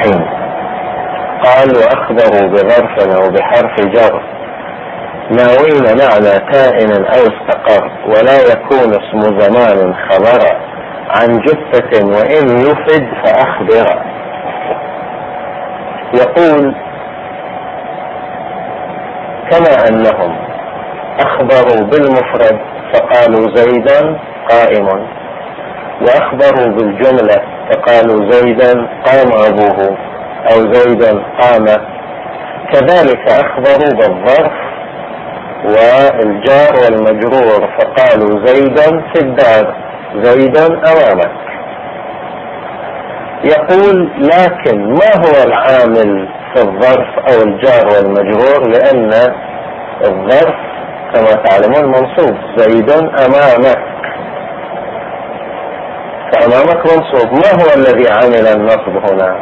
حين. قال وأخبروا بظرف أو بحرف جر ناوين معنى كائن أو استقر، ولا يكون اسم زمان خبر عن جثة وإن يفد فأخبر. يقول كما أنهم أخبروا بالمفرد فقالوا زيدا قائم، وأخبروا بالجملة فقالوا زيدا قام أبوه أو زيدا قام، كذلك أخبروا بالظرف والجار والمجرور فقالوا زيدا في الدار، زيدا أمامك. يقول لكن ما هو العامل في الظرف أو الجار والمجرور؟ لأن الظرف كما تعلمون منصوب، زيدا أمامك، فأمامك منصوب. ما هو الذي عمل النصب هنا؟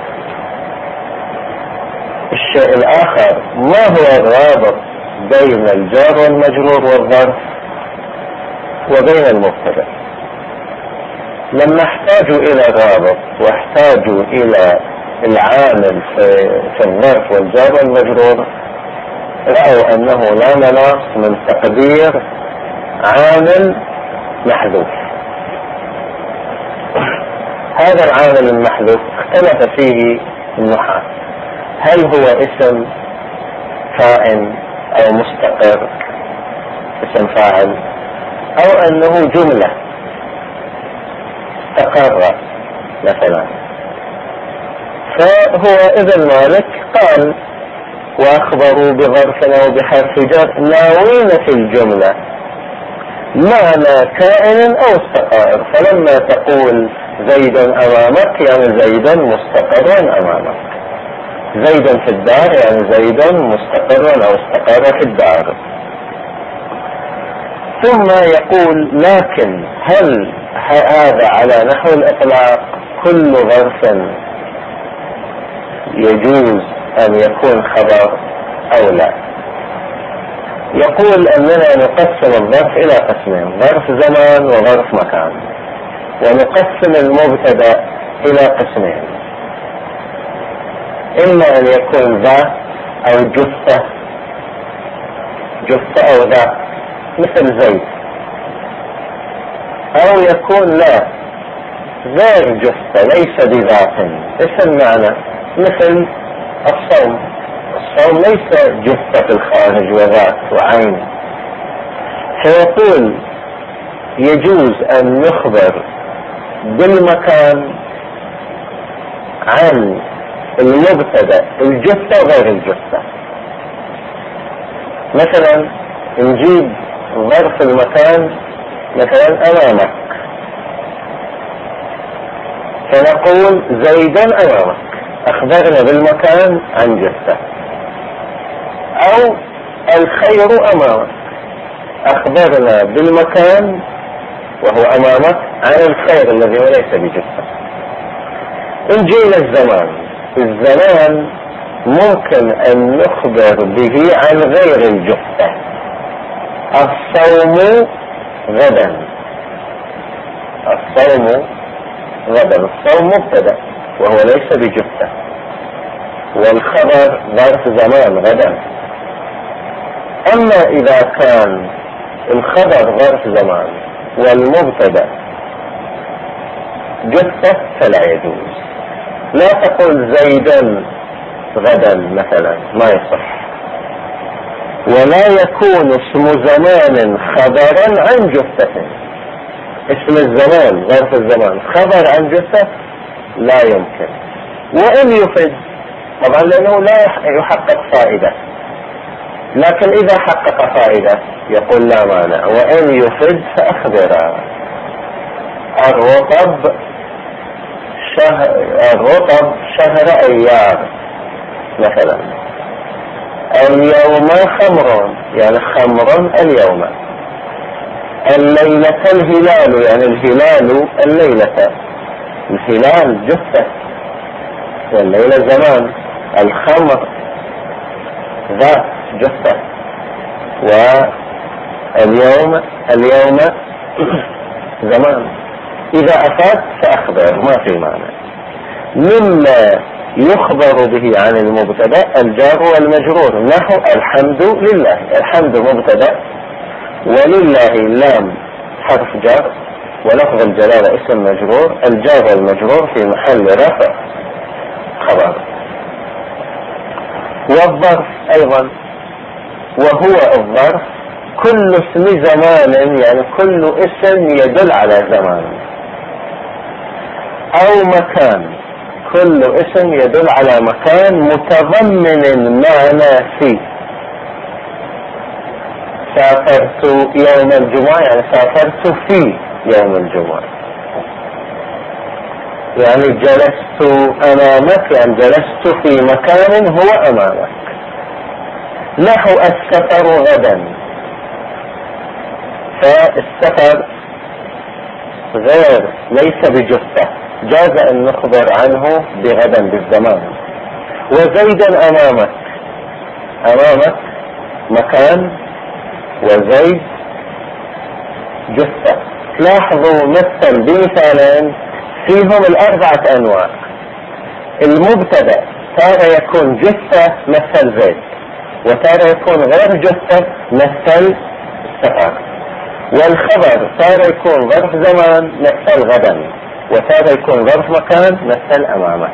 الشيء الآخر، ما هو الرابط بين الجار والمجرور والظرف وبين المبتدأ؟ لما احتاجوا إلى الرابط واحتاجوا إلى العامل في الظرف والجار والمجرور، رأوا أنه لا مناص من تقدير عامل محذوف. هذا العامل المحذوف اختلف فيه النحاة، هل هو اسم كائن أو مستقر اسم فاعل، أو أنه جملة استقر مثلا. فهو ابن مالك قال وأخبروا بظرف أو بحرف جر ناوين في الجملة معنى كائن أو استقر، فلما تقول زيدا أمامك يعني زيدا مستقرا أمامك، زيدا في الدار يعني زيدا مستقرا أو استقر في الدار. ثم يقول لكن هل هذا على نحو الإطلاق كل ظرف يجوز أن يكون خبر أو لا؟ يقول أننا نقسم الظرف إلى قسمين، ظرف زمان وظرف مكان، ونقسم المبتدأ إلى قسمين، إما أن يكون ذا أو جثة، جثة أو ذا مثل زيد، أو يكون لا غير جثة ليس بذات، إيش المعنى؟ مثل الصوم، الصوم ليس جثة في الخارج وذات وعين. فيقول يجوز أن نخبر بالمكان عن المبتدأ الجثة وغير الجثة. مثلا نجيب ظرف المكان مثلا أمامك، فنقول زيدا أمامك، أخبرنا بالمكان عن جثة. أو الخير أمامك، أخبرنا بالمكان وهو أمامك عن الخير الذي ليس بجثة. نجينا الزمان ممكن أن نخبر به عن غير الجثة. الصوم غدا، الصوم غدا، الصوم مبتدأ وهو ليس بجثة، والخبر ظرف زمان غدا. أما إذا كان الخبر ظرف زمان والمبتدأ جثة فلا يجوز. لا تقول زيدا غدا مثلا، ما يصح. ولا يكون اسم زمان خبرا عن جثة، اسم الزمان ظرف الزمان خبر عن جثة لا يمكن. وإن يفد طبعا لأنه لا يحقق فائدة، لكن إذا حقق فائدة يقول لا مانع. وإن يفد فأخبر. الرطب شهر أيام مثلا، اليوم خمر يعني خمر اليوم، الليلة الهلال يعني الهلال الليلة، الهلال جثة والليلة زمان، الخمر ذات جثة، واليوم زمان. إذا أفاد فأخبر ما في معنى. مما يخبر به عن المبتدأ الجار والمجرور، نحو الحمد لله. الحمد مبتدأ، ولله لام حرف جار، ولفظ الجلالة اسم مجرور، الجار والمجرور في محل رفع خبر. والظرف أيضا، وهو الظرف كل اسم زمان، يعني كل اسم يدل على زمان، أو مكان، كل اسم يدل على مكان متضمن معنى فيه. سافرت يوم الجمعة، يعني سافرت في يوم الجمعة. يعني جلست أمامك، يعني جلست في مكان هو أمامك. نحو السفر غدا، فالسفر غير ليس بجثة، جاز أن نخبر عنه بغدا بالزمان. وزيدا أمامك، أمامك مكان، وزيد جثة. لاحظوا مثل بمثالين فيهم الأربعة أنواع. المبتدأ تارة يكون جثة مثل زيد، وتارة يكون غير جثة مثل السفر. والخبر تارة يكون ظرف زمان مثل غدا، وتارة يكون ظرف مكان مثل أمامك.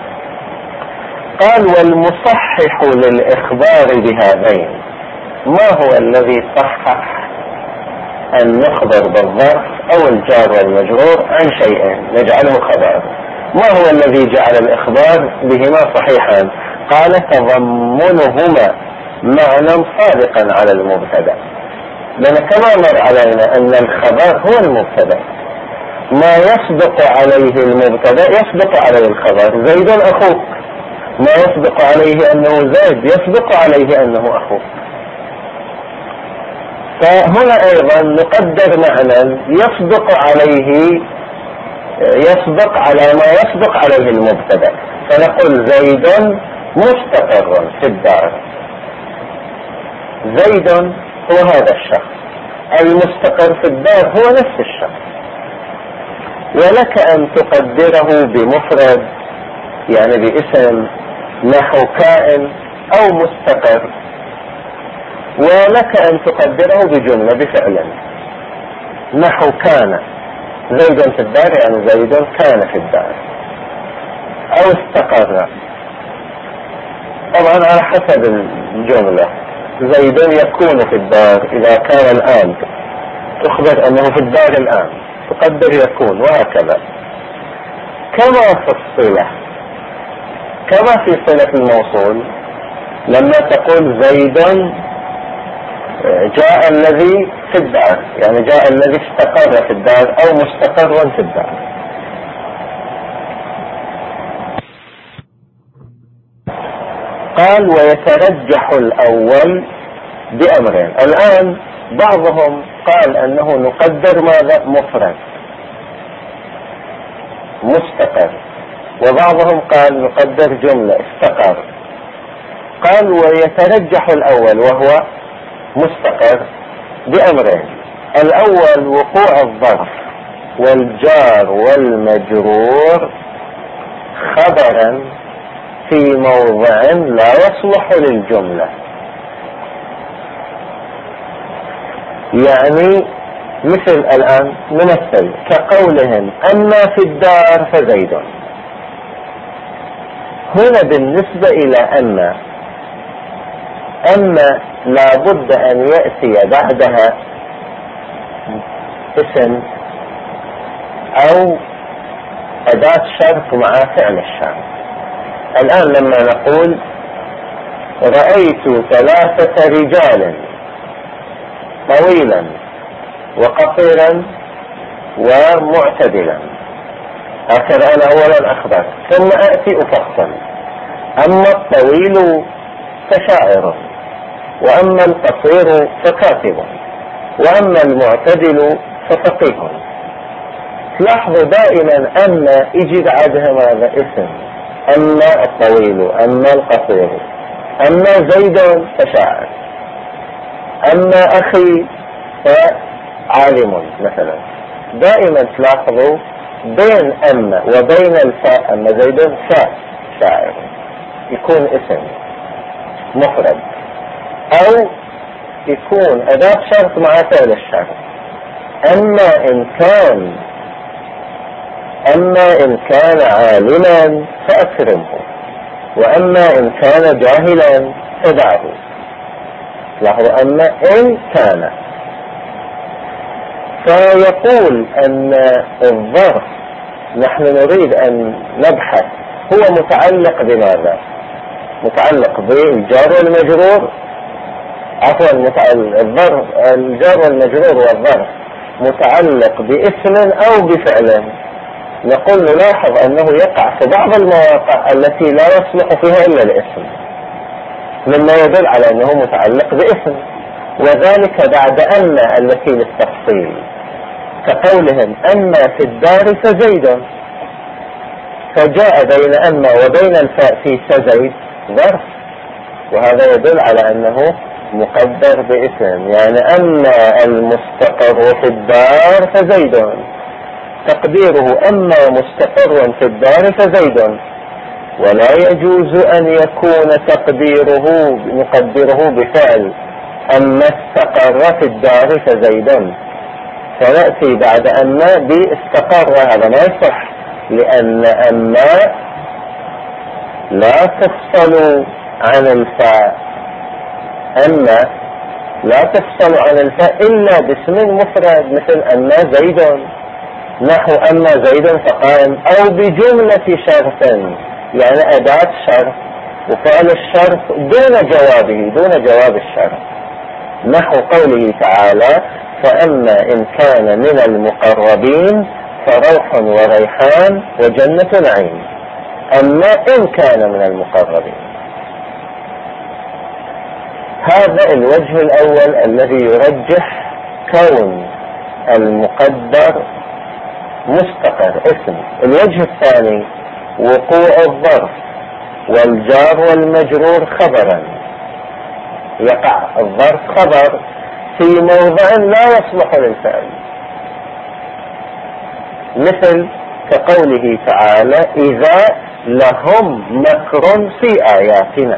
قال والمصحح للإخبار بهذين، ما هو الذي صحح أن نخبر بالظرف أو الجار والمجرور عن شيئين نجعله خبر؟ ما هو الذي جعل الإخبار بهما صحيحا؟ قال تضمنهما معنى صادقا على المبتدأ. لأن كما مر علينا أن الخبر هو المبتدأ، ما يصدق عليه المبتدأ يصدق عليه الخبر. زيد أخوك، ما يصدق عليه أنه زيد يصدق عليه أنه أخوك. فهنا أيضا نقدر معنى يصدق عليه، يصدق على ما يصدق عليه المبتدأ، فنقول زيد مستقر في الدار. زيد هو هذا الشخص، المستقر في الدار هو نفس الشخص. ولك أن تقدره بمفرد، يعني باسم، نحو كائن أو مستقر، ولك أن تقدره بجملة بفعل، نحو كان زيد في الدار، يعني زيد كان في الدار، أو استقر. طبعا على حسب الجملة، زيد يكون في الدار إذا كان الآن، تخبر أنه في الدار الآن، تقدر يكون، وهكذا. كما في الصلة، كما في صلة الموصول، لما تقول زيد جاء الذي في الدار، يعني جاء الذي استقر في الدار أو مستقر في الدار. قال ويترجح الأول بأمرين. الآن بعضهم قال أنه نقدر ماذا؟ مفرد مستقر، وبعضهم قال نقدر جملة استقر. قال ويترجح الأول وهو مستقر بأمرين. الأول وقوع الظرف والجار والمجرور خبرا في موضع لا يصلح للجملة، يعني مثل الآن نمثل كقولهم أما في الدار فزيد. هنا بالنسبة إلى أما لابد أن يأتي بعدها اسم أو أداة شرط مع فعل الشرط. الآن لما نقول رأيت 3 رجال طويلا وقصيرا ومعتدلا، هكذا أنا أولا أخبر، ثم أأتي أفصل. أما الطويل فشاعر، وأما القصير فكاتب، وأما المعتدل ففقيه. لاحظوا دائما أما يجي بعدها ماذا؟ اسم. أما الطويل، أما القصير، أما زيد فشاعر، أما أخي فعالم مثلا. دائما تلاحظوا بين أما وبين الفاء، أما زيد فاء الشاعر يكون اسم مفرد، أو يكون أداة شرط مع فعل الشرط. أما إن كان عالما فأكرمه، وأما إن كان جاهلا فدعه. له أما إن كان. فيقول أن الظرف نحن نريد أن نبحث هو متعلق بماذا؟ متعلق بالجار والمجرور، عفوا الجار والمجرور والظرف متعلق باسم أو بفعل. نقول نلاحظ أنه يقع في بعض المواقع التي لا يصلح فيها إلا الاسم، مما يدل على أنه متعلق باسم، وذلك بعد أن التي للتفصيل، كقولهم أما في الدار فزيد، فجاء بين أما وبين الفاء في فزيد ظرف، وهذا يدل على أنه مقدر باسم. يعني أما المستقر في الدار فزيد، تقديره أما مستقر في الدار فزيد، ولا يجوز أن يكون نقدره بفعل أما استقر في الدار فزيد، فنأتي بعد أما باستقر. هذا ما يصح، لأن أما لا تفصل عن الفاء، أما لا تفصل عن الفاء إلا باسم مفرد، مثل أما زيد، نحو أما زيد فقائم، أو بجملة شرط، يعني أداة شرط وفعل الشرط دون جوابه، دون جواب الشرط، نحو قوله تعالى فأما إن كان من المقربين فروح وريحان وجنة نعيم. أما إن كان من المقربين. هذا الوجه الأول الذي يرجح كون المقدر مستقر اسم. الوجه الثاني وقوع الظرف والجار والمجرور خبرا، يقع الظرف خبر في موضع لا يصلح للفعل، مثل كقوله تعالى إذا لهم مكر في آياتنا.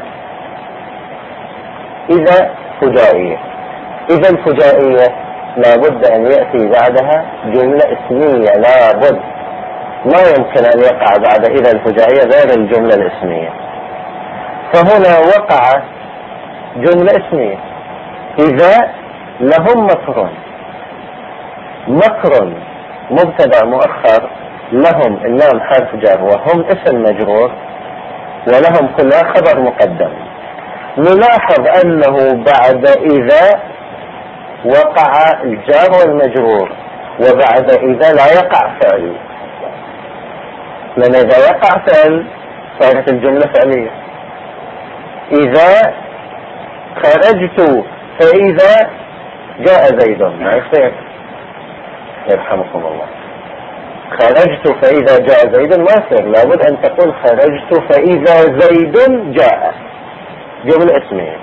إذا فجائية، إذا الفجائية لابد أن يأتي بعدها جملة اسمية، لابد، ما يمكن أن يقع بعد إذا الفجائية غير الجملة الاسمية. فهنا وقع جملة اسمية إذا لهم مكر، مكر مبتدأ مؤخر، لهم اللام حرف جر وهم اسم مجرور، ولهم كلها خبر مقدم. نلاحظ أنه بعد إذا وقع الجار والمجرور، وبعد إذا لا يقع فعل، لأن إذا وقع فعل صارت الجملة فعلية. إذا خرجت فإذا جاء زيد، ما يصير، يرحمكم الله. خرجت فإذا جاء زيد ما يصير، لابد أن تقول خرجت فإذا زيد جاء، جملة اسمية.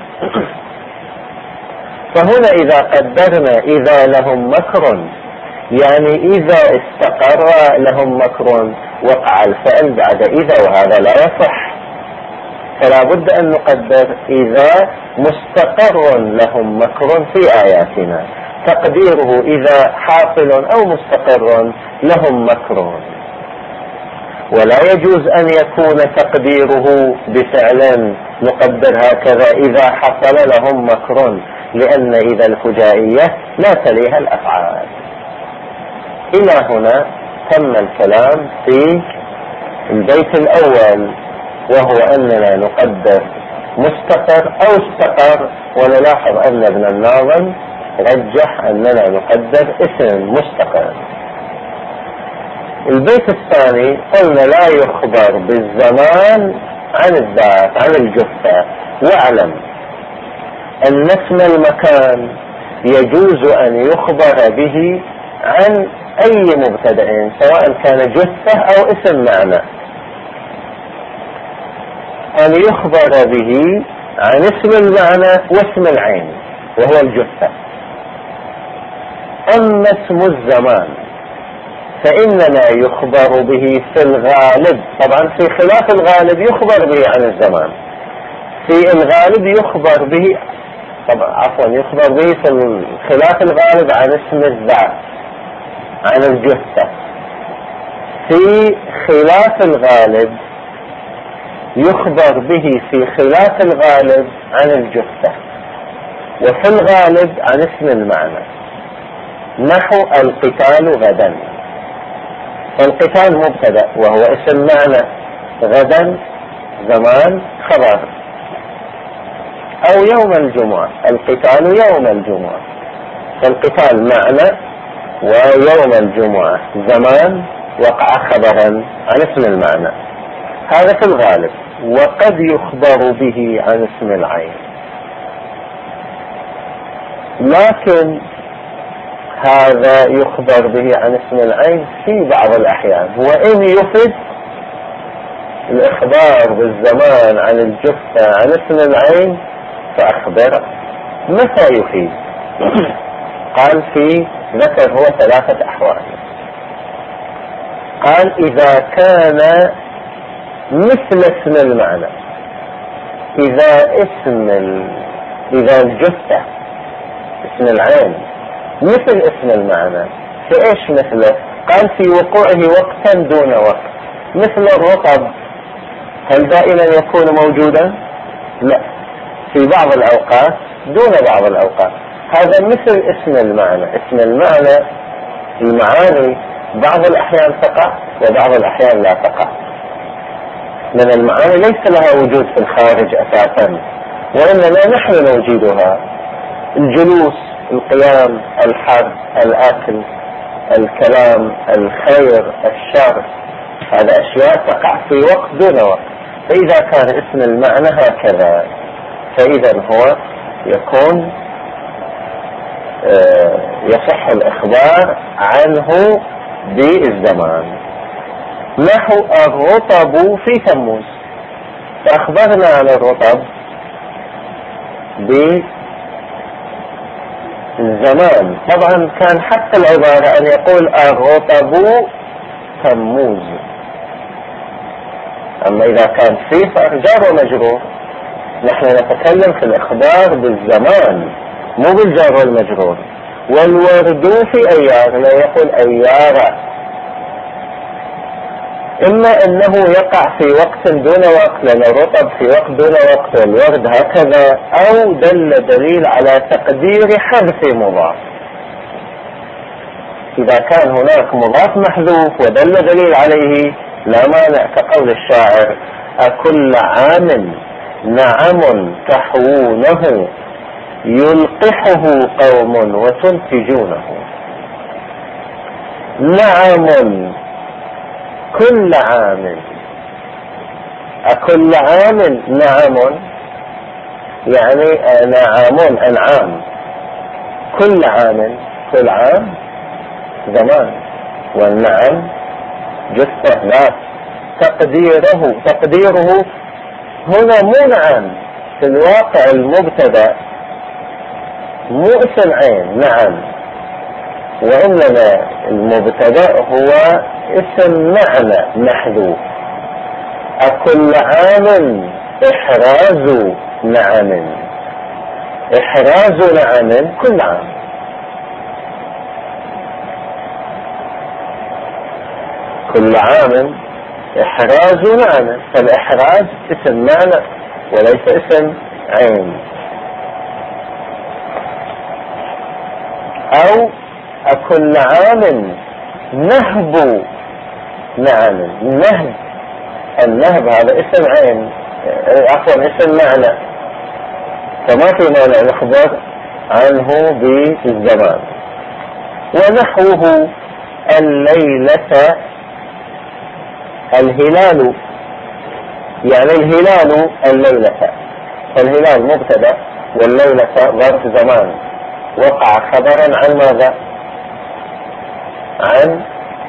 فهنا إذا قدرنا إذا لهم مكر، يعني إذا استقر لهم مكر وقع الفعل بعد إذا، وهذا لا يصح. فلا بد أن نقدر إذا مستقر لهم مكر في آياتنا، تقديره إذا حاصل أو مستقر لهم مكر. ولا يجوز أن يكون تقديره بفعل نقدر هكذا إذا حصل لهم مكر، لأن إذا الفجائية لا تليها الأفعال. إلى هنا تم الكلام في البيت الأول، وهو أننا نقدر مستقر أو استقر. ونلاحظ أن ابن الناظم رجح أننا نقدر اسم مستقر. البيت الثاني قلنا لا يخبر بالزمان عن الذات، عن الجثة. واعلم أن اسم المكان يجوز أن يخبر به عن أي مبتدأ، سواء كان جثة أو اسم معنى، أن يخبر به عن اسم المعنى واسم العين وهو الجثة. أما اسم الزمان فإنما يخبر به في الغالب، طبعا في خلاف الغالب يخبر به عن الزمان، في الغالب يخبر به، طبعا عفوا يخبر به في خلاف الغالب عن اسم الذات، عن الجثة. في خلاف الغالب يخبر به في خلاف الغالب عن الجثة، وفي الغالب عن اسم المعنى. نحو القتال غدا، فالقتال مبتدأ وهو اسم معنى، غدا زمان خبر. أو يوم الجمعة، القتال يوم الجمعة، فالقتال معنى ويوم الجمعة زمان وقع خبرا عن اسم المعنى. هذا في الغالب. وقد يخبر به عن اسم العين، لكن هذا يخبر به عن اسم العين في بعض الأحيان، وإن يفيد الإخبار بالزمان عن الجثة عن اسم العين فأخبره. متى يفيد؟ قال في ذكر هو 3 أحوال. قال إذا كان مثل اسم المعنى، إذا الجثة اسم العين مثل اسم المعنى، في ايش مثله؟ قال في وقوعه وقتا دون وقت، مثل الرطب، هل دائما يكون موجودا؟ لا، في بعض الأوقات دون بعض الأوقات. هذا مثل اسم المعنى. اسم المعنى المعاني بعض الأحيان تقع وبعض الأحيان لا تقع، من المعاني ليس لها وجود في الخارج أساسا، وإنما نحن نوجدها. الجلوس، القيام، الحرب، الأكل، الكلام، الخير، الشر، هذا أشياء تقع في وقت دون وقت. فإذا كان اسم المعنى هكذا فإذا هو يكون يصح الإخبار عنه بالزمان. نحو الرطب في تموز، فأخبرنا عن الرطب بالزمان. طبعا كان حتى العبارة أن يقول الرطب تموز، أما إذا كان فيه فجار ومجرور. نحن نتكلم في الإخبار بالزمان مو بالجار والمجرور. والورد في أيار، لا يقول أيار، إما أنه يقع في وقت دون وقت، لأن الرطب في وقت دون وقت والورد هكذا، أو دل دليل على تقدير حذف مضاف. إذا كان هناك مضاف محذوف ودل دليل عليه لا مانع، كقول الشاعر: أكل عام نعم تحوونه يلقحه قوم وتنتجونه. نعم كل عام، أكل عام نعم يعني نعم أنعام، كل عام، كل عام زمان، والنعم جثة لا. تقديره هنا مو نعم، في الواقع المبتدأ مو اسم عين نعم، وإنما المبتدأ هو اسم معنى محذوف. أكل عام إحراز نعم، إحراز نعم كل عام. كل عام إحراز نعم، فالإحراز اسم معنى وليس اسم عين. أو أكل عام نهب نعم، النهب، النهب هذا اسم عين، عفوا اسم معنى، فما في مانع الإخبار عنه بالزمان. ونحوه الليلة، الهلال يعني الهلال الليلة، فالهلال مبتدأ والليلة ظرف زمان، وقع خبرا عن ماذا؟ عن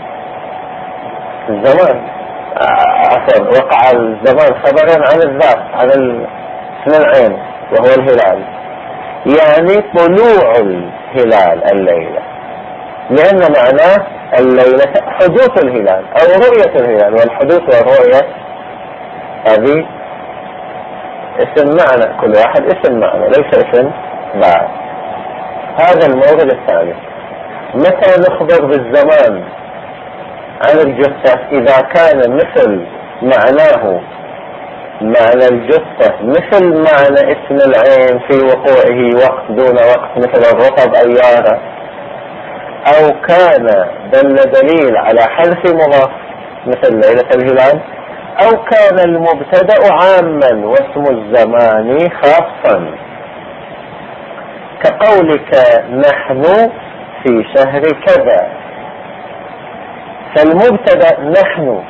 الزمان، عفوا وقع الزمان خبرا عن الذات، عن اسم العين وهو الهلال، يعني طلوع الهلال الليلة، لأن معناه الليلة حدوث الهلال أو رؤية الهلال، والحدوث والرؤية هذه اسم معنى، كل واحد اسم معنى ليس اسم بعد. هذا المورد الثاني. متى نخبر بالزمان عن الجثة؟ إذا كان مثل معناه معنى الجثة مثل معنى اسم العين في وقوعه وقت دون وقت، مثل الرطب أيارة، أو كان دليل على حذف مضاف مثل ليلة الهلال، أو كان المبتدأ عاما واسم الزمان خاصا، كقولك نحن في شهر كذا. فالمبتدأ نحن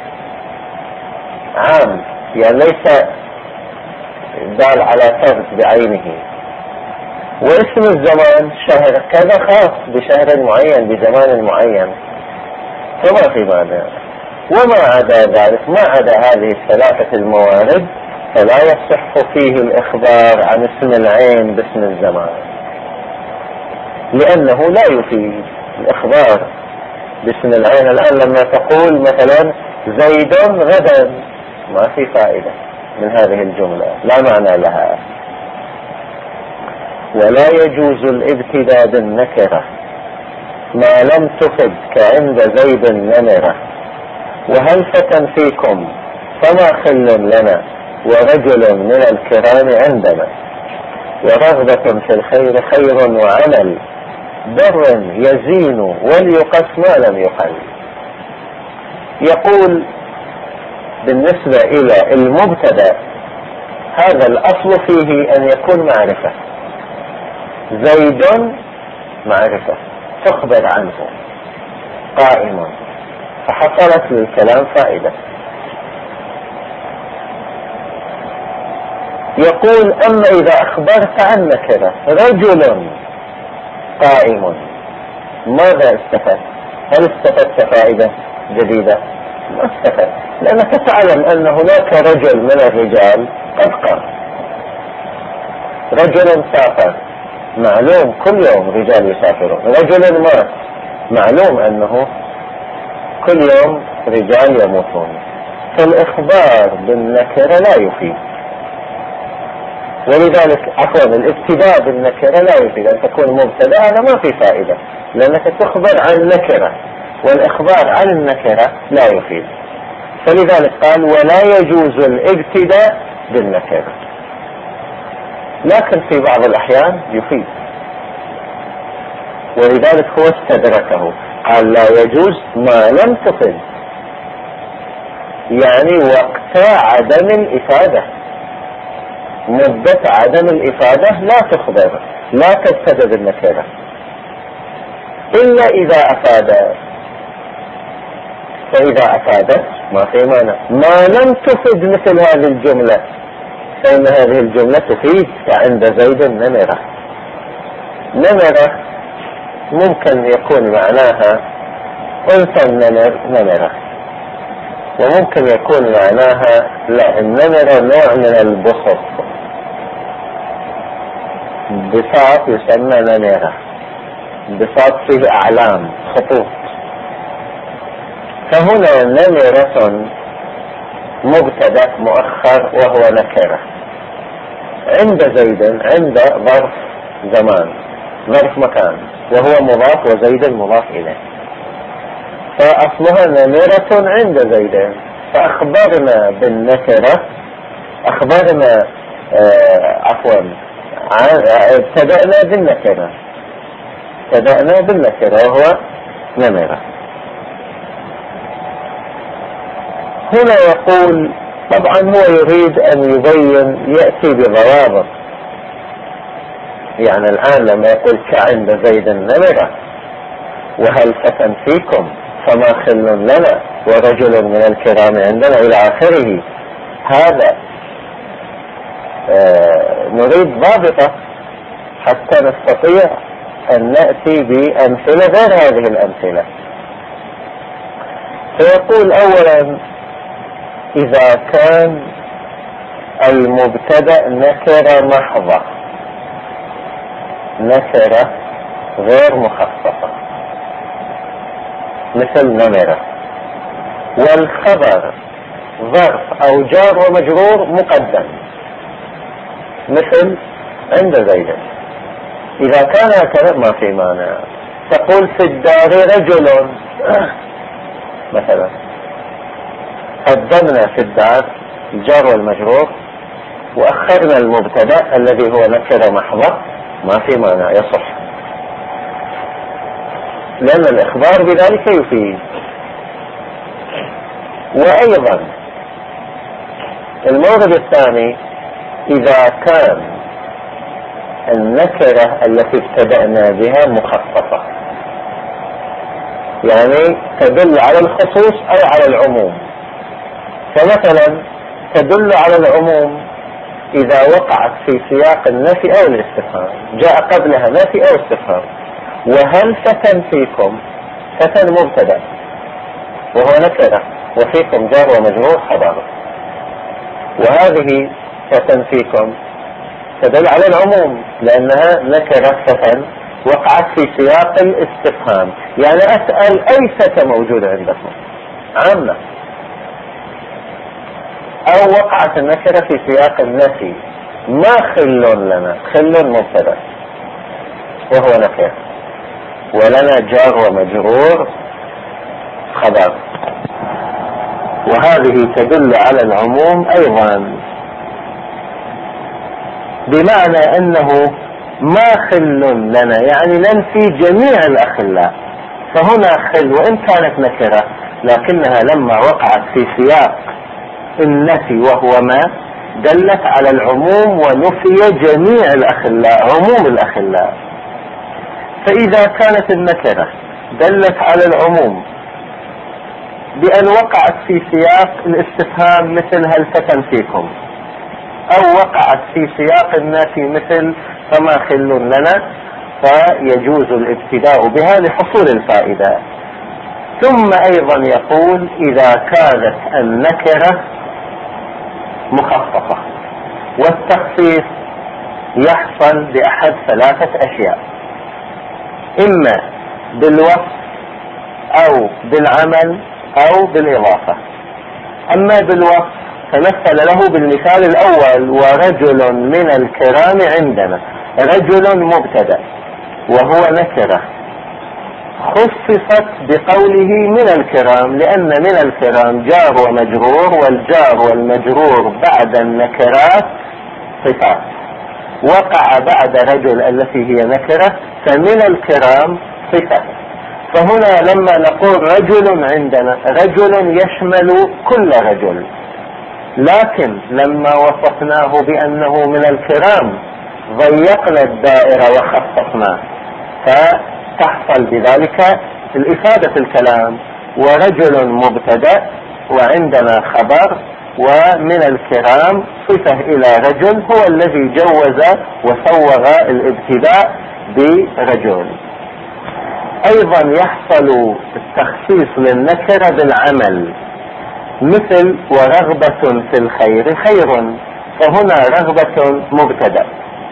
عام، يعني ليس دال على فرد بعينه، واسم الزمان شهر كذا خاص بشهر معين بزمان معين، فما في معنى. وما عدا ذلك، ما عدا هذه الثلاثة الموارد فلا يصح فيه الإخبار عن اسم العين باسم الزمان، لأنه لا يفيد الإخبار باسم العين. الآن لما تقول مثلا زيد غدا، ما في فائدة من هذه الجملة، لا معنى لها. ولا يجوز الابتداء بالنكرة ما لم تفد، كعند زيد نمرة، وهل فتى فيكم فما خل لنا، ورجل من الكرام عندنا، ورغبة في الخير خير وعمل، بر يزين وليقس ما لم يقل. يقول بالنسبة إلى المبتدأ هذا الأصل فيه أن يكون معرفة. زيد معرفة تخبر عنه قائم، فحصلت للكلام فائدة. يقول أما إذا أخبرت عن نكرة رجل قائم، ماذا استفدت؟ هل استفدت فائدة جديدة؟ ما استفدت، لأنك تعلم أن هناك رجل من الرجال قد قام. رجل سافر، معلوم كل يوم رجال يسافرون. رجل مات، معلوم أنه كل يوم رجال يموتون. فالإخبار بالنكرة لا يفيد، ولذلك الابتداء بالنكرة لا يفيد. أن تكون مبتدأ هذا ما في فائدة، لأنك تخبر عن نكرة، والإخبار عن النكرة لا يفيد. فلذلك قال ولا يجوز الابتداء بالنكرة، لكن في بعض الأحيان يفيد، ولذلك هو استدركه قال لا يجوز ما لم تفد، يعني وقت عدم الإفادة، مدة عدم الإفادة لا تخبر، لا تبتدأ بالنكرة إلا إذا أفاد. فإذا أفادت ما في معنى. ما لم تفد مثل هذه الجملة، فإن هذه الجملة تفيد. كعند زيد نمرة. نمرة ممكن يكون معناها أنثى النمر نمرة، وممكن يكون معناها لا، النمرة نوع من البسط، بساط يسمى نمرة، بساط فيه أعلام خطوط. فهنا نمرة مبتدأ مؤخر وهو نكرة عند زيد، عند ظرف زمان ظرف مكان، وهو مضاف وزيد مضاف إليه، فأصلها نمرة عند زيد. فأخبرنا بالنكرة، أخبرنا ابتدأنا بالنكرة، ابتدأنا بالنكرة وهو نمرة. هنا يقول طبعا هو يريد أن يبين، يأتي بضوابط. يعني الآن لما يقول كعند زيد نمرة، وهل فتى فيكم فما خل لنا، ورجل من الكرام عندنا إلى آخره، هذا نريد ضابطة حتى نستطيع أن نأتي بأمثلة غير هذه الأمثلة. فيقول أولا إذا كان المبتدأ نكرة محضة، نكرة غير مخصصة، مثل نمرة، والخبر ظرف أو جار ومجرور مقدم مثل عند زيد. إذا كان هكذا ما في مانع. تقول في الدار رجل مثلا، قدمنا في الدار الجار والمجرور وأخرنا المبتدأ الذي هو نكرة محضة، ما في مانع، يصح، لأن الإخبار بذلك يفيد. وأيضا المورد الثاني، إذا كان النكرة التي ابتدأنا بها مخصصة، يعني تدل على الخصوص أو على العموم. فمثلا تدل على العموم إذا وقعت في سياق النفي أو الاستفهام، جاء قبلها نفي أو استفهام. وهل فتن فيكم، فتن مبتدأ وهو نكرة، وفيكم جار ومجرور خبر، وهذه فتن فيكم تدل على العموم لأنها نكرة فتن وقعت في سياق الاستفهام، يعني أسأل أي فتى موجود عندكم، عامة. أو وقعت النكرة في سياق النفي، ما خل لنا، خل مبتدأ وهو نكرة، ولنا جار ومجرور خبر، وهذه تدل على العموم أيضا، بمعنى أنه ما خل لنا، يعني ننفي جميع الأخلاء. فهنا خل وإن كانت نكرة، لكنها لما وقعت في سياق النفي وهو ما، دلت على العموم ونفي جميع الأخلاء، عموم الأخلاء. فإذا كانت النكرة دلت على العموم بأن وقعت في سياق الاستفهام مثل هل فتن فيكم، أو وقعت في سياق النفي مثل فما خل لنا، فيجوز الابتداء بها لحصول الفائدة. ثم أيضا يقول إذا كانت النكرة مخصصة، والتخصيص يحصل بأحد ثلاثة أشياء، إما بالوصف أو بالعمل أو بالإضافة. أما بالوصف فمثل له بالمثال الأول: ورجل من الكرام عندنا. رجل مبتدأ وهو نكرة، خصصت بقوله من الكرام، لأن من الكرام جار ومجرور، والجار والمجرور بعد النكرات صفات، وقع بعد رجل التي هي نكرة، فمن الكرام صفة. فهنا لما نقول رجل عندنا، رجل يشمل كل رجل، لكن لما وصفناه بأنه من الكرام ضيقنا الدائرة وخصصناه، فتحصل بذلك الإفادة في الكلام. ورجل مبتدأ وعندنا خبر، ومن الكرام صفة إلى رجل، هو الذي جوز وسوغ الابتداء برجل. أيضا يحصل التخصيص للنكرة بالعمل، مثل ورغبة في الخير خير، فهنا رغبة مبتدأ،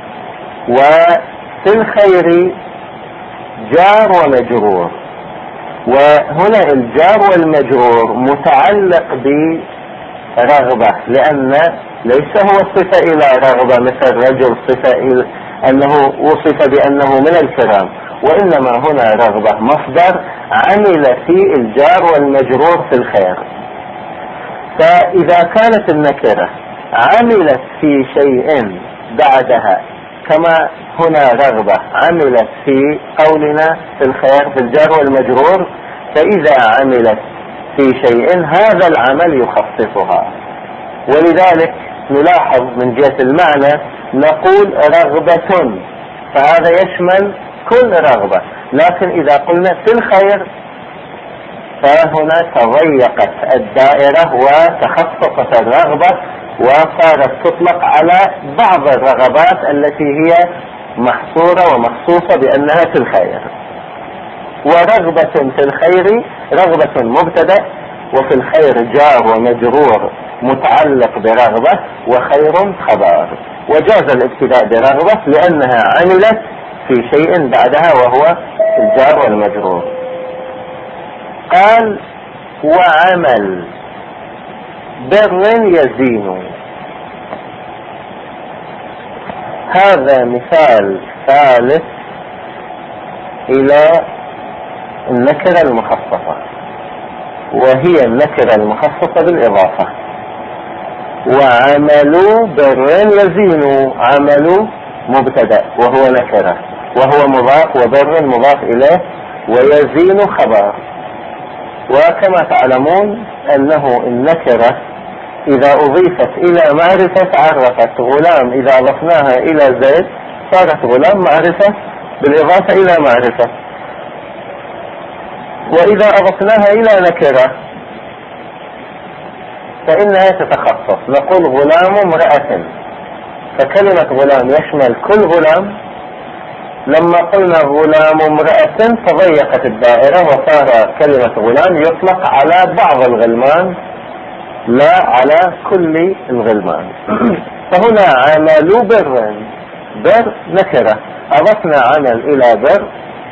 وفي الخير جار ومجرور، وهنا الجار والمجرور متعلق برغبة، لأن ليس هو صفة إلى رغبة مثل رجل صفة إلى أنه وصف بأنه من الكرام، وإنما هنا رغبة مصدر عمل في الجار والمجرور في الخير. فإذا كانت النكرة عملت في شيء بعدها، كما هنا رغبة عملت في قولنا في الخير في الجار والمجرور، فإذا عملت في شيء هذا العمل يخصصها. ولذلك نلاحظ من جهة المعنى نقول رغبة، فهذا يشمل كل رغبة، لكن إذا قلنا في الخير فهنا تضيقت الدائرة وتخصصت الرغبة، وصارت تطلق على بعض الرغبات التي هي محصورة ومخصوصة بأنها في الخير. ورغبة في الخير رغبة مبتدأ، وفي الخير جار ومجرور متعلق برغبة، وخير خبر، وجاز الابتداء برغبة لأنها عملت في شيء بعدها وهو الجار والمجرور. قال وعمل بر يزين. هذا مثال ثالث إلى النكرة المخصصة، وهي النكرة المخصصة بالإضافة. وعملوا بر يزين، عملوا مبتدأ وهو نكرة وهو مضاف، وبر مضاف إليه، ويزين خبر. وكما تعلمون أنه النكرة إذا أضيفت إلى معرفة عرفت. غلام إذا أضفناها إلى زيد صارت غلام معرفة بالإضافة إلى معرفة، وإذا أضفناها إلى نكرة فإنها تتخصص. نقول غلام امرأة، فكلمة غلام يشمل كل غلام. لما قلنا غلام امرأة تضيقت الدائرة وصار كلمة غلام يطلق على بعض الغلمان لا على كل الغلمان. فهنا عملوا بر، بر نكرة، أضفنا عمل إلى بر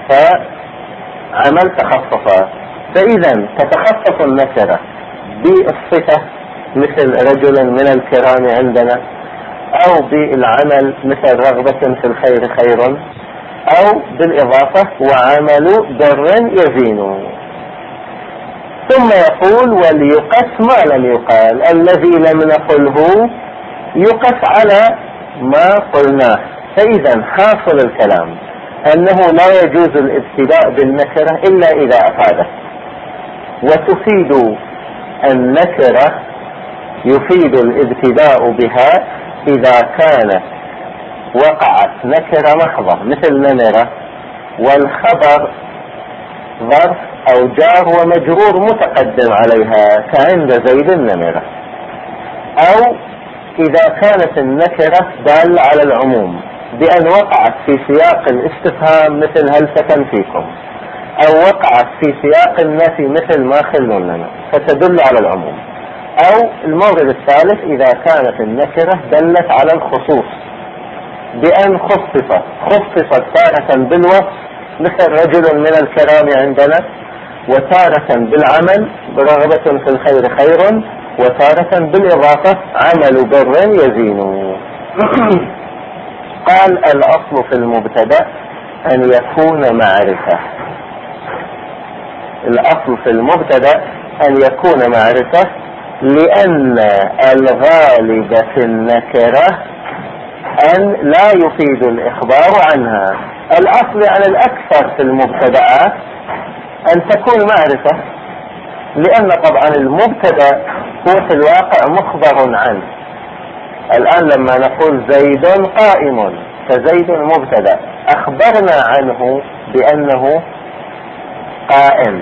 فعمل تخصص. فإذا تتخصص النكرة بالصفة مثل رجل من الكرام عندنا، أو بالعمل مثل رغبة في الخير خير، أو بالإضافة وعمل بر يزين. ثم يقول وليقس ما لم يقال. الذي لم نقله يقس على ما قلناه. فإذا حاصل الكلام أنه لا يجوز الابتداء بالنكرة إلا إذا أفادت. وتفيد النكرة، يفيد الابتداء بها إذا كانت وقعت نكرة محضة مثل نمرة، والخبر ظرف أو جار ومجرور متقدم عليها كعند زيد النمرة، أو إذا كانت النكرة دالة على العموم بأن وقعت في سياق الاستفهام مثل هل فتن فيكم، أو وقعت في سياق النفي مثل ما خل لنا فتدل على العموم. أو المورد الثالث إذا كانت النكرة دلت على الخصوص بأن خصصت تارة بالوصف مثل رجل من الكرام عندنا، وتارة بالعمل برغبة في الخير خير، وتارة بالإضافة عمل بر يزين. قال الأصل في المبتدأ أن يكون معرفة. الأصل في المبتدأ أن يكون معرفة، لأن الغالب في النكرة أن لا يفيد الإخبار عنها. الأصل على الأكثر في المبتدأات أن تكون معرفة، لأن طبعا المبتدأ هو في الواقع مخبر عنه. الآن لما نقول زيد قائم فزيد مبتدأ، أخبرنا عنه بأنه قائم.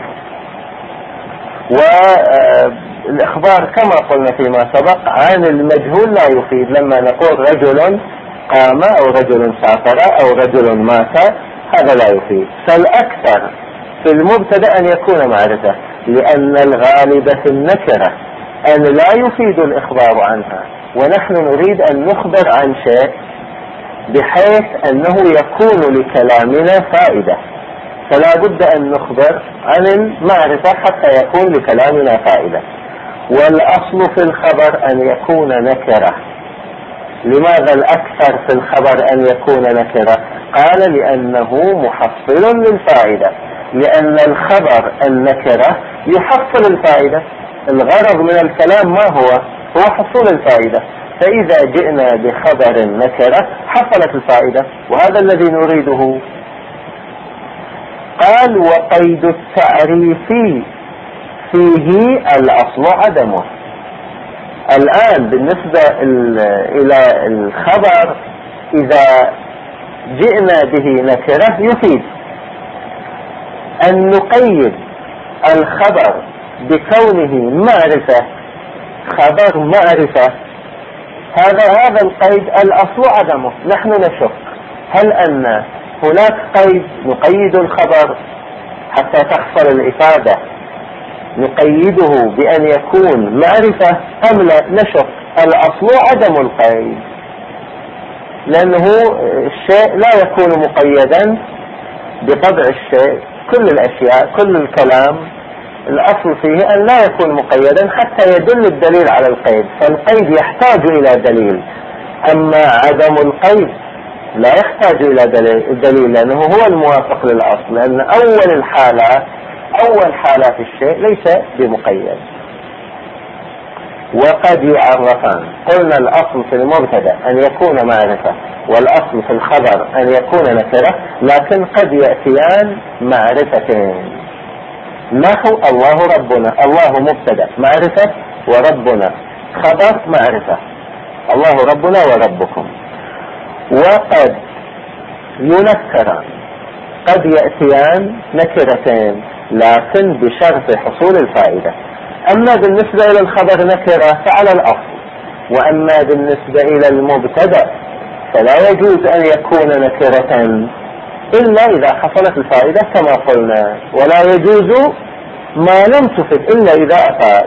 والإخبار كما قلنا فيما سبق عن المجهول لا يفيد. لما نقول رجل قام أو رجل سافر أو رجل مات هذا لا يفيد. فالأكثر في المبتدأ أن يكون معرفة، لأن الغالب في النكرة أن لا يفيد الإخبار عنها، ونحن نريد أن نخبر عن شيء بحيث أنه يكون لكلامنا فائدة، فلا بد أن نخبر عن المعرفة حتى يكون لكلامنا فائدة. والأصل في الخبر أن يكون نكرة. لماذا الأكثر في الخبر أن يكون نكرة؟ قال لأنه محصل للفائدة، لأن الخبر النكرة يحصل الفائدة. الغرض من الكلام ما هو حصول الفائدة، فإذا جئنا بخبر نكرة حصلت الفائدة، وهذا الذي نريده. قال وقيد التعريف فيه الأصل عدمه. الآن بالنسبة إلى الخبر إذا جئنا به نكرة يفيد أن نقيد الخبر بكونه معرفة، خبر معرفة. هذا القيد الأصل عدمه. نحن نشك هل أن هناك قيد نقيد الخبر حتى تحصل الإفادة، نقيده بأن يكون معرفة أم لا؟ نشك. الأصل عدم القيد، لأنه الشيء لا يكون مقيدا بطبع الشيء. كل الأشياء كل الكلام الأصل فيه أن لا يكون مقيدا حتى يدل الدليل على القيد، فالقيد يحتاج إلى دليل. أما عدم القيد لا يحتاج إلى دليل لأنه هو الموافق للأصل، لأن أول حالة في الشيء ليس بمقيد. وقد يعرفان، قلنا الأصل في المبتدأ أن يكون معرفة، والأصل في الخبر أن يكون نكرة، لكن قد يأتيان معرفتين. نحو الله ربنا، الله مبتدأ معرفة، وربنا خبر معرفة، الله ربنا وربكم. وقد ينكران، قد يأتيان نكرتين لكن بشرط حصول الفائدة. أما بالنسبة إلى الخبر نكرة فعلى الأصل، وأما بالنسبة إلى المبتدأ فلا يجوز أن يكون نكرة إلا إذا حصلت الفائدة كما قلنا، ولا يجوز ما لم تفد إلا إذا أفاد،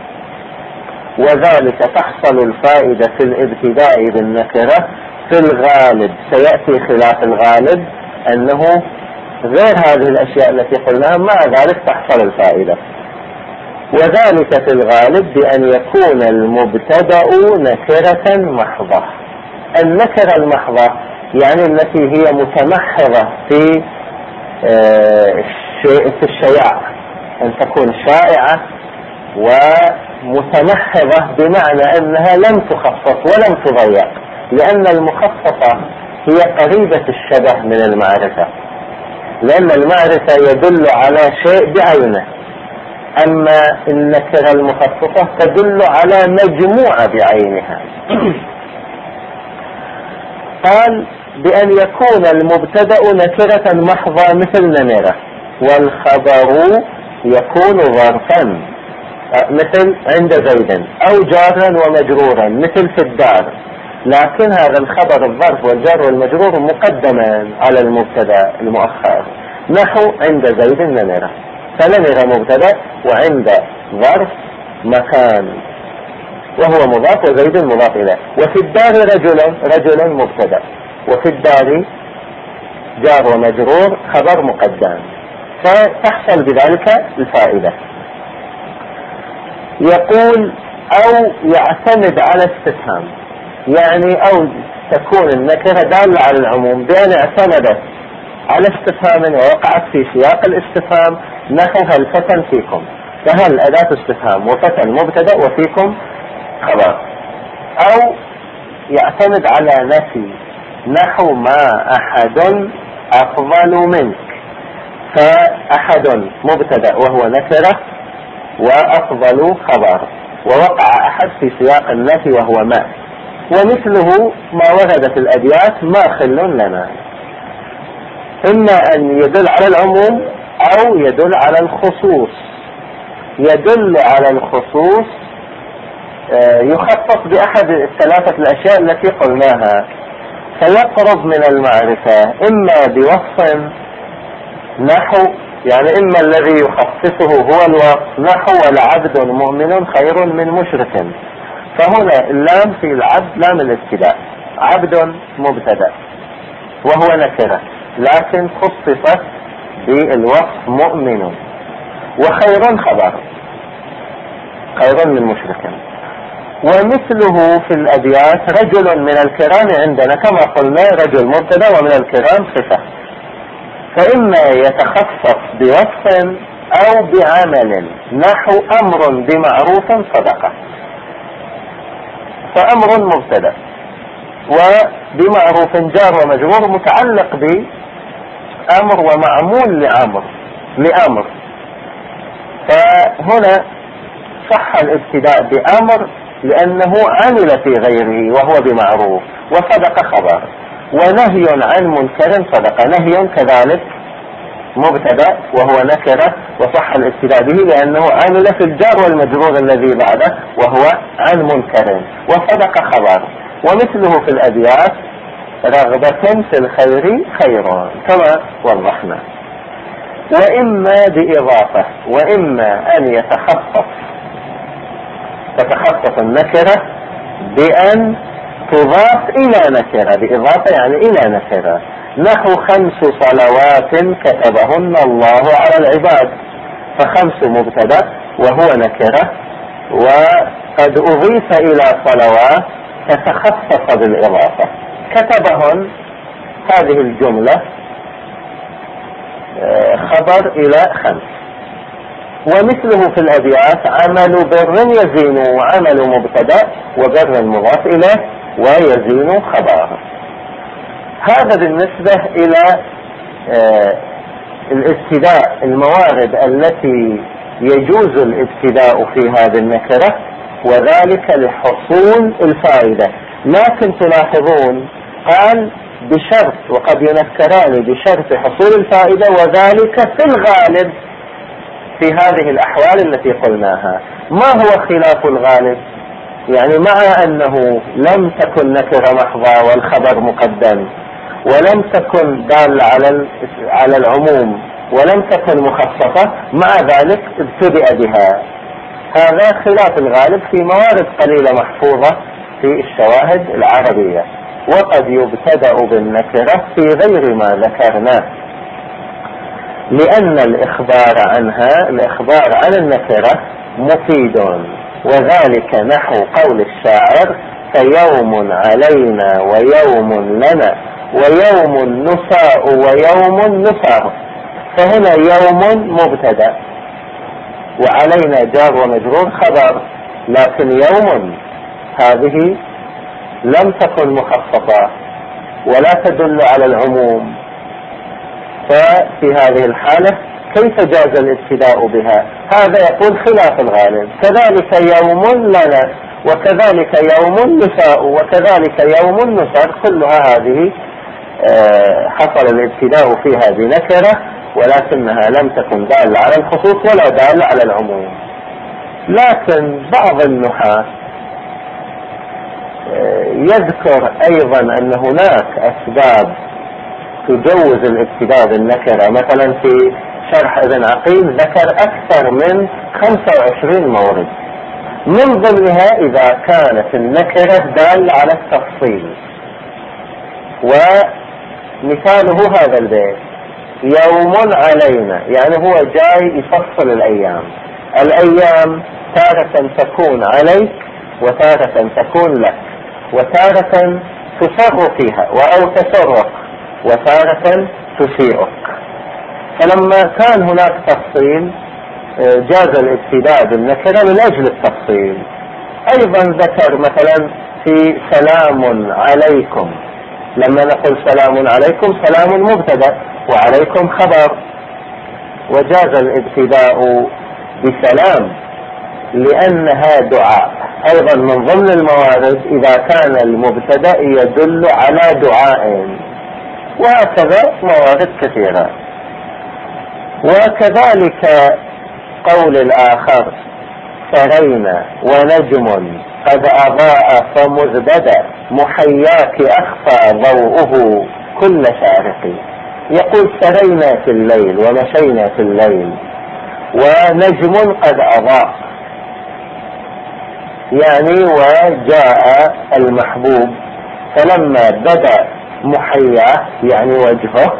وذلك تحصل الفائدة في الابتداء بالنكرة في الغالب. سيأتي خلاف الغالب أنه غير هذه الأشياء التي قلناها، مع ذلك تحصل الفائدة. وذلك في الغالب بأن يكون المبتدأ نكرة محضة. النكرة المحضة يعني التي هي متمحضة في الشياع، أن تكون شائعة ومتمحضة بمعنى أنها لم تخصص ولم تضيق، لأن المخصصة هي قريبة الشبه من المعرفة، لأن المعرفة يدل على شيء بعينه، أما النكرة المخصصة تدل على مجموعة بعينها. قال بأن يكون المبتدأ نكرة محضة مثل نمرة، والخبر يكون ظرفا مثل عند زيد، أو جارا ومجرورا مثل في الدار، لكن هذا الخبر الظرف والجار والمجرور مقدما على المبتدأ المؤخر. نحو عند زيد نمرة، فنمرة مبتدأ وعند ظرف مكان وهو مضاف وزيد مضاف إليه. وفي الدار رجل مبتدأ، وفي الدار جار ومجرور خبر مقدم، فتحصل بذلك الفائدة. يقول أو يعتمد على استفهام، يعني أو تكون النكرة دالة على العموم بأن اعتمدت على استفهام ووقعت في سياق الاستفهام، نحو هل فتى فيكم، فهل أداة استفهام وفتى مبتدأ وفيكم خبر. أو يعتمد على نفي، نحو ما أحد أفضل منك، فأحد مبتدأ وهو نكرة، وأفضل خبر، ووقع أحد في سياق النفي وهو ما. ومثله ما وردت الأبيات ما خل لنا، إما أن يدل على العموم أو يدل على الخصوص. يدل على الخصوص يخصص بأحد الثلاثة الأشياء التي قلناها، فيقرب من المعرفة إما بوصف، نحو يعني إما الذي يخصصه هو الوصف، نحو ولعبد مؤمن خير من مشرك، فهنا اللام في العبد لام الابتداء، عبد مبتدأ وهو نكرة لكن خصصت بالوصف مؤمن، وخير خبر، خير من مشرك. ومثله في الأبيات رجل من الكرام عندنا، كما قلنا رجل مبتدأ ومن الكرام صفة، فإما يتخصص بوصف أو بعمل، نحو أمر بمعروف صدقة، فأمر مبتدأ وبمعروف جار ومجرور متعلق بأمر ومعمول لأمر، فهنا صح الابتداء بأمر لأنه عمل في غيره وهو بمعروف، وصدق خبر. ونهي عن منكر صدقة، نهي كذلك مبتدأ وهو نكرة وصح الابتداء به لأنه عمل في الجار والمجرور الذي بعده وهو عن منكر، وصدق خبر. ومثله في الأبيات رغبة في الخير خير كما وضحنا. وإما بإضافة، وإما أن تتخصص النكرة بأن تضاف إلى نكرة، بإضافة يعني إلى نكرة، نحو 5 صلوات كتبهن الله على العباد، ف5 مبتدأ وهو نكرة، وقد أضيف إلى صلوات فتخصص بالإضافة، كتبهن هذه الجملة خبر إلى 5. ومثله في الأبيات: عمل بر يزين، وعمل مبتدأ وبر مضاف إليه ويزين خبره. هذا بالنسبة إلى الابتداء، الموارد التي يجوز الابتداء في هذه النكرة، وذلك لحصول الفائدة. لكن تلاحظون قال بشرط، وقد ينكران بشرط حصول الفائدة، وذلك في الغالب في هذه الأحوال التي قلناها. ما هو خلاف الغالب؟ يعني مع أنه لم تكن نكرة محضة والخبر مقدم، ولم تكن دالة على العموم، ولم تكن مخصصة، مع ذلك ابتدأ بها. هذا خلاف الغالب في موارد قليلة محفوظة في الشواهد العربية. وقد يبتدأ بالنكرة في غير ما ذكرناه، لأن الإخبار عنها، الإخبار عن النكرة مفيد، وذلك نحو قول الشاعر: فيوم علينا ويوم لنا ويوم نساء ويوم نساء. فهنا يوم مبتدأ وعلينا جار ومجرور خبر، لكن يوم هذه لم تكن مخصصة ولا تدل على العموم، ففي هذه الحالة كيف جاز الابتداء بها؟ هذا يقول خلاف الغالب. كذلك يوم لنا، وكذلك يوم نساء، وكذلك يوم نساء، كلها هذه حصل الابتداء فيها بنكرة، ولكنها لم تكن دالة على الخصوص ولا دالة على العموم. لكن بعض النحاة يذكر أيضا أن هناك أسباب تجوز الابتداء بالنكرة. مثلا في شرح ابن عقيل ذكر أكثر من 25 مورد، من ضمنها إذا كانت النكرة دالة على التفصيل. ومثاله هذا البيت: يوم علينا، يعني هو جاي يفصل الأيام. الأيام تارة تكون عليك، وتارة تكون لك، وتارة تسر فيها أو تسرك، وتارة تسيئك. فلما كان هناك تفصيل جاز الابتداء بالنكرة من أجل التفصيل. أيضا ذكر مثلا في سلام عليكم، لما نقول سلام عليكم، سلام مبتدأ وعليكم خبر، وجاز الابتداء بسلام لأنها دعاء. أيضا من ضمن الموارد إذا كان المبتدأ يدل على دعاء، وهكذا موارد كثيرة. وكذلك قول الآخر: سرينا ونجم قد أضاء فمزددا محياك أخفى ضوءه كل شارق. يقول سرينا في الليل ومشينا في الليل، ونجم قد أضاء، يعني وجاء المحبوب، فلما بدا محياه يعني وجهه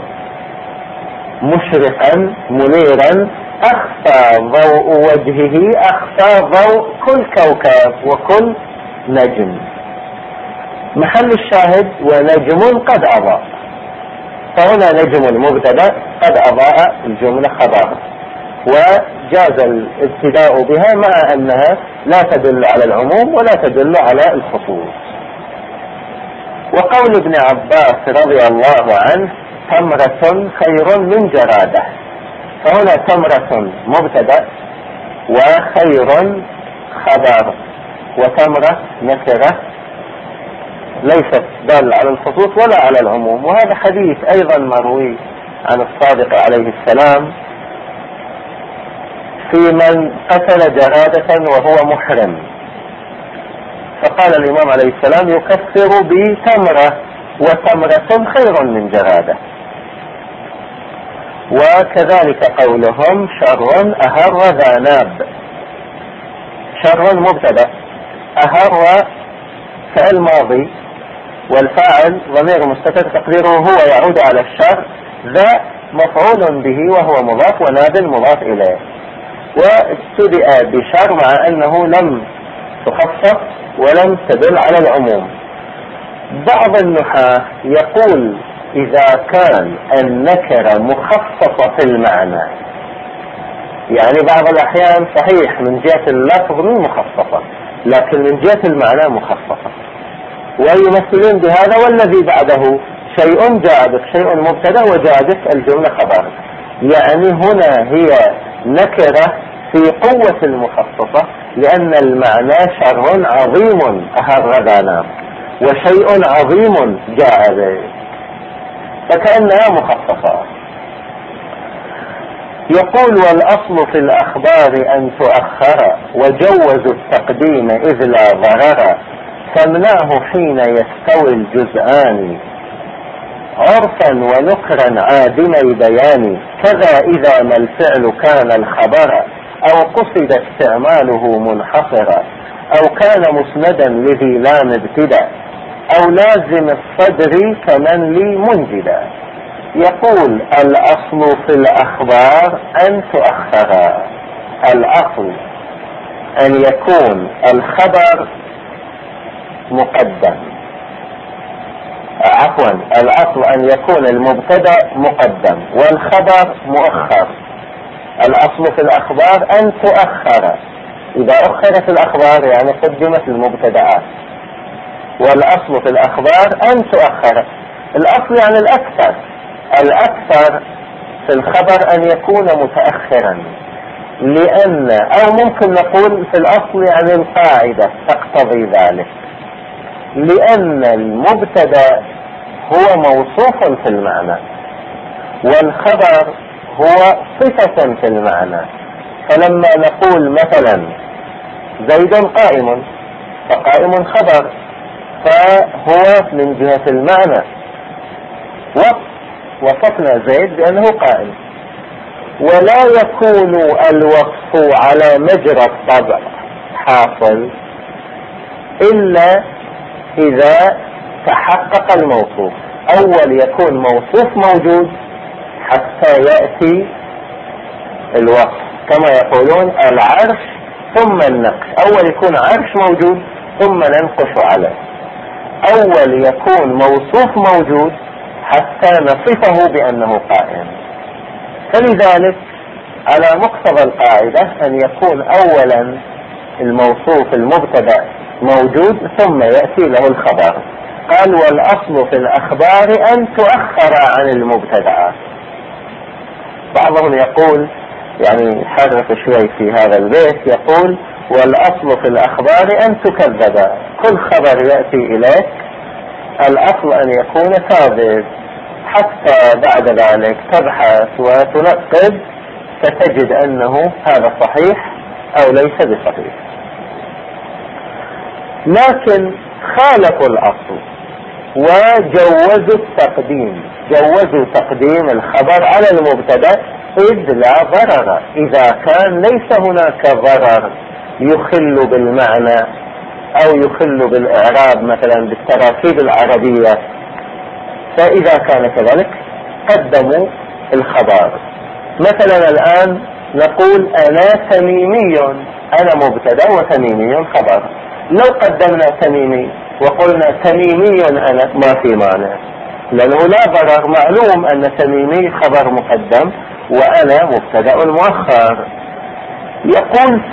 مشرقا منيرا، أخفى ضوء وجهه، أخفى ضوء كل كوكب وكل نجم. محل الشاهد: ونجم قد أضاء. فهنا نجم مبتدأ، قد أضاء الجملة خبر، وجاز الابتداء بها مع أنها لا تدل على العموم ولا تدل على الخصوص. وقول ابن عباس رضي الله عنه: تمرة خير من جرادة. فهنا تمرة مبتدأ وخير خبر، وتمرة نكرة ليست دالة على الخصوص ولا على العموم. وهذا حديث أيضا مروي عن الصادق عليه السلام في من قتل جرادة وهو محرم، فقال الإمام عليه السلام: يكفر بتمرة، وتمرة خير من جرادة. وكذلك قولهم: شر أهر ذا ناب. شر مبتدأ، أهر فعل ماضي، والفاعل ضمير مستتر تقديره هو يعود على الشر، ذا مفعول به وهو مضاف، وناب مضاف إليه. واستدئ بشر مع أنه لم تخصص ولم تدل على العموم. بعض النحاة يقول إذا كان النكرة مخصصة في المعنى، يعني بعض الأحيان صحيح من جهة اللفظ مخصصة لكن من جهة المعنى مخصصة، ويمثلون بهذا والذي بعده شيء جادف، شيء مبتدأ وجادف الجملة خبر. يعني هنا هي نكرة في قوة المخصصة، لأن المعنى شر عظيم أهربنا وشيء عظيم جاء به، فكأنها مخصصة. يقول والأصل في الأخبار أن تؤخر وجوزوا التقديم إذ لا ضرر، فامنعه حين يستوي الجزآن عرفا ونكرا عادمي بيان، كذا إذا ما الفعل كان الخبر أو قصد استعماله منحصرا، أو كان مسندا لذي لام ابتدأ، أو لازم الصدر كمن لي منجدا. يقول الأصل في الأخبار أن تؤخر، الأصل أن يكون الخبر مقدم، عفوا الأصل أن يكون المبتدأ مقدم والخبر مؤخر. الأصل في الأخبار أن تؤخر، إذا أخرت الأخبار يعني قدمت المبتدأات، والأصل في الأخبار أن تؤخر. الأصل يعني الأكثر، الأكثر في الخبر أن يكون متأخرا، لأن أو ممكن نقول في الأصل يعني القاعدة تقتضي ذلك، لأن المبتدأ هو موصوف في المعنى والخبر هو صفة في المعنى. فلما نقول مثلا زيد قائم، فقائم خبر، فهو من جهة المعنى وصفنا زيد بأنه قائم، ولا يكون الوصف على مجرى الطبع حاصل إلا إذا تحقق الموصوف. أول يكون موصوف موجود حتى يأتي الوصف، كما يقولون العرش ثم النقش، أول يكون عرش موجود ثم ننقش عليه. أول يكون موصوف موجود حتى نصفه بأنه قائم. فلذلك على مقتضى القاعدة أن يكون أولا الموصوف المبتدأ موجود ثم يأتي له الخبر. قال والأصل في الأخبار أن تؤخر عن المبتدأ. بعضهم يقول يعني حرف شوي في هذا البيت، يقول والأصل في الأخبار أن تكذب، كل خبر يأتي إليك الأصل أن يكون كاذب، حتى بعد ذلك تبحث وتنقب فتجد أنه هذا صحيح أو ليس بصحيح. لكن خالفوا الأصل وجوزوا التقديم، جوزوا تقديم الخبر على المبتدأ إذ لا ضرر، إذا كان ليس هناك ضرر يخل بالمعنى أو يخل بالإعراب مثلا بالتراكيب العربية، فإذا كان كذلك قدموا الخبر. مثلا الآن نقول أنا تميمي، أنا مبتدأ وتميمي خبر. لو قدمنا تميمي وقلنا تميمي أنا ما في معنى، لأنه لا ضرر، معلوم أن تميمي خبر مقدم وأنا مبتدأ مؤخر. يقول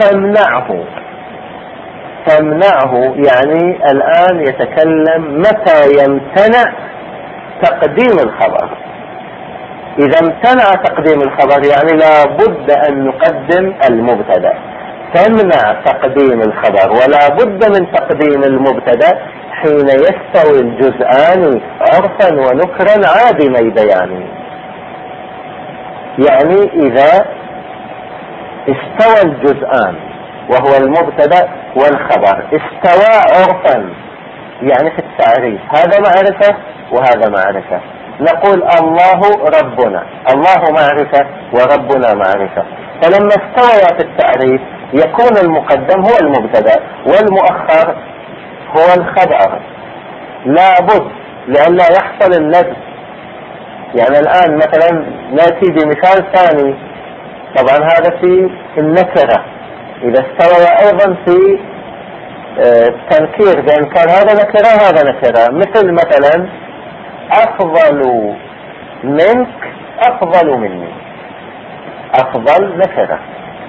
فامنعه يعني الآن يتكلم متى يمتنع تقديم الخبر. إذا امتنع تقديم الخبر يعني لا بد أن نقدم المبتدأ، تمنع تقديم الخبر ولا بد من تقديم المبتدأ حين يستوي الجزآن عرفا ونكرا عادمي بيان. يعني إذا استوى الجزآن وهو المبتدأ والخبر، استوى عرفا يعني في التعريف، هذا معرفة وهذا معرفة. نقول الله ربنا، الله معرفة وربنا معرفة، فلما استوى في التعريف يكون المقدم هو المبتدأ والمؤخر هو الخبر، لا بد لئلا يحصل اللبس. يعني الآن مثلا نأتي بمثال ثاني، طبعا هذا في النكرة. إذا استوى أيضا في التنكير، بأن كان هذا نكرة هذا نكرة، مثلا أفضل منك أفضل مني، أفضل نكرة،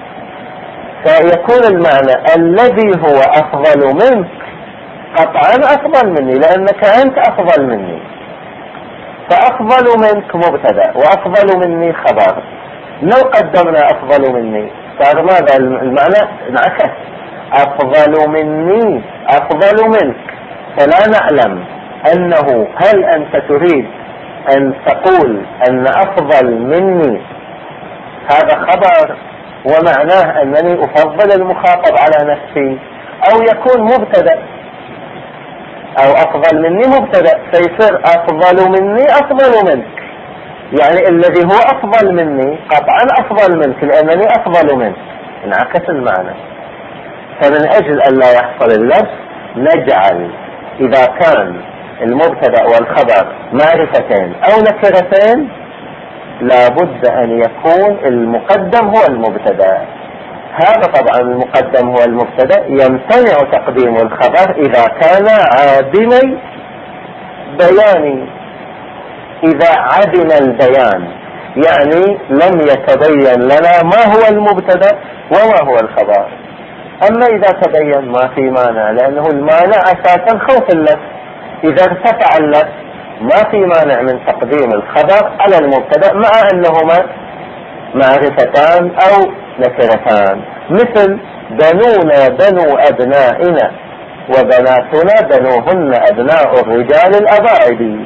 فيكون المعنى الذي هو أفضل منك قطعا أفضل مني لأنك أنت أفضل مني. فأفضل منك مبتدأ وأفضل مني خبر. لو قدمنا أفضل مني صار ماذا المعنى؟ انعكس، أفضل مني أفضل منك. فلا نعلم أنه هل أنت تريد أن تقول أن أفضل مني هذا خبر ومعناه أنني أفضل المخاطب على نفسي، أو يكون مبتدأ، أو أفضل مني مبتدأ فيصير أفضل مني أفضل منك، يعني الذي هو أفضل مني قطعا أفضل منك لأنني أفضل منك، انعكس المعنى. فمن أجل أن لا يحصل اللبس نجعل إذا كان المبتدأ والخبر معرفتين أو نكرتين لابد أن يكون المقدم هو المبتدأ. هذا طبعا المقدم هو المبتدأ يمتنع تقديم الخبر إذا كان عادم بياني. إذا عدم البيان يعني لم يتبين لنا ما هو المبتدأ وما هو الخبر. أما إذا تبين ما في مانع، لأنه المانع أساسا خوف اللبس. إذا ارتفع اللبس ما في مانع من تقديم الخبر على المبتدأ مع أنهما معرفتان أو نكرتان، مثل بنونا بنو أبنائنا وبناتنا بنوهن أبناء الرجال الأباعد.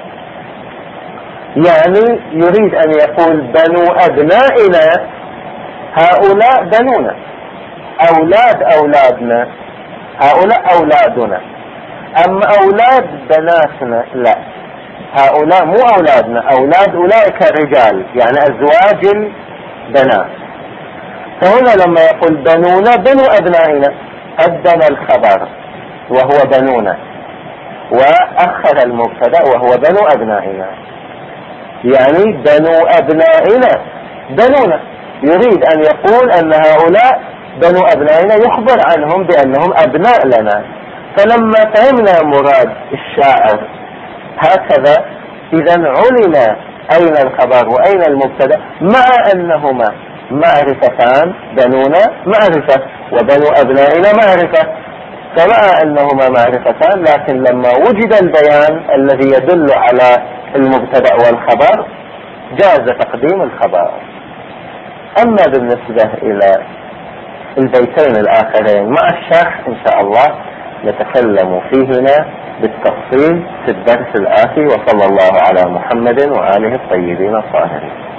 يعني يريد أن يقول بنو أبنائنا هؤلاء بنونا، أولاد أولادنا هؤلاء أولادنا، أما أولاد بناتنا لا، هؤلاء مو أولادنا، أولاد أولئك الرجال يعني أزواج البنات. فهنا لما يقول بنونا بنو أبنائنا قدم الخبر وهو بنونا وأخر المبتدأ وهو بنو أبنائنا، يعني بنو أبنائنا بنونا، يريد أن يقول أن هؤلاء بنو أبنائنا يخبر عنهم بأنهم أبناء لنا. فلما فهمنا مراد الشاعر هكذا إذا علم أين الخبر وأين المبتدأ، مع أنهما معرفتان، بنونا معرفة وبنو أبنائنا معرفة، فمع أنهما معرفتان لكن لما وجد البيان الذي يدل على المبتدأ والخبر جاز تقديم الخبر. أما بالنسبة إلى البيتين الآخرين مع الشرح إن شاء الله نتكلم فيهما بالتفصيل في الدرس الآتي، وصلى الله على محمد وآله الطيبين الطاهرين.